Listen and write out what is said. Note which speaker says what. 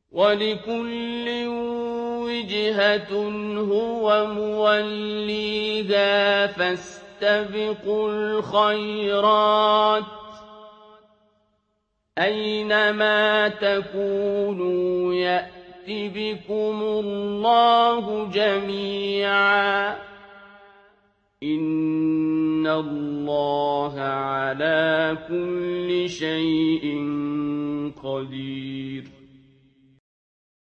Speaker 1: وَلِكُلٍّ وِجْهَةٌ هُوَ مُوَلِّيهَا فَاسْتَبِقُوا الْخَيْرَاتِ ۚ أَيْنَمَا تَكُونُوا يَأْتِ بِكُمُ اللَّهُ جَمِيعًا ۚ إِنَّ اللَّهَ عَلَىٰ كُلِّ شَيْءٍ قَدِيرٌ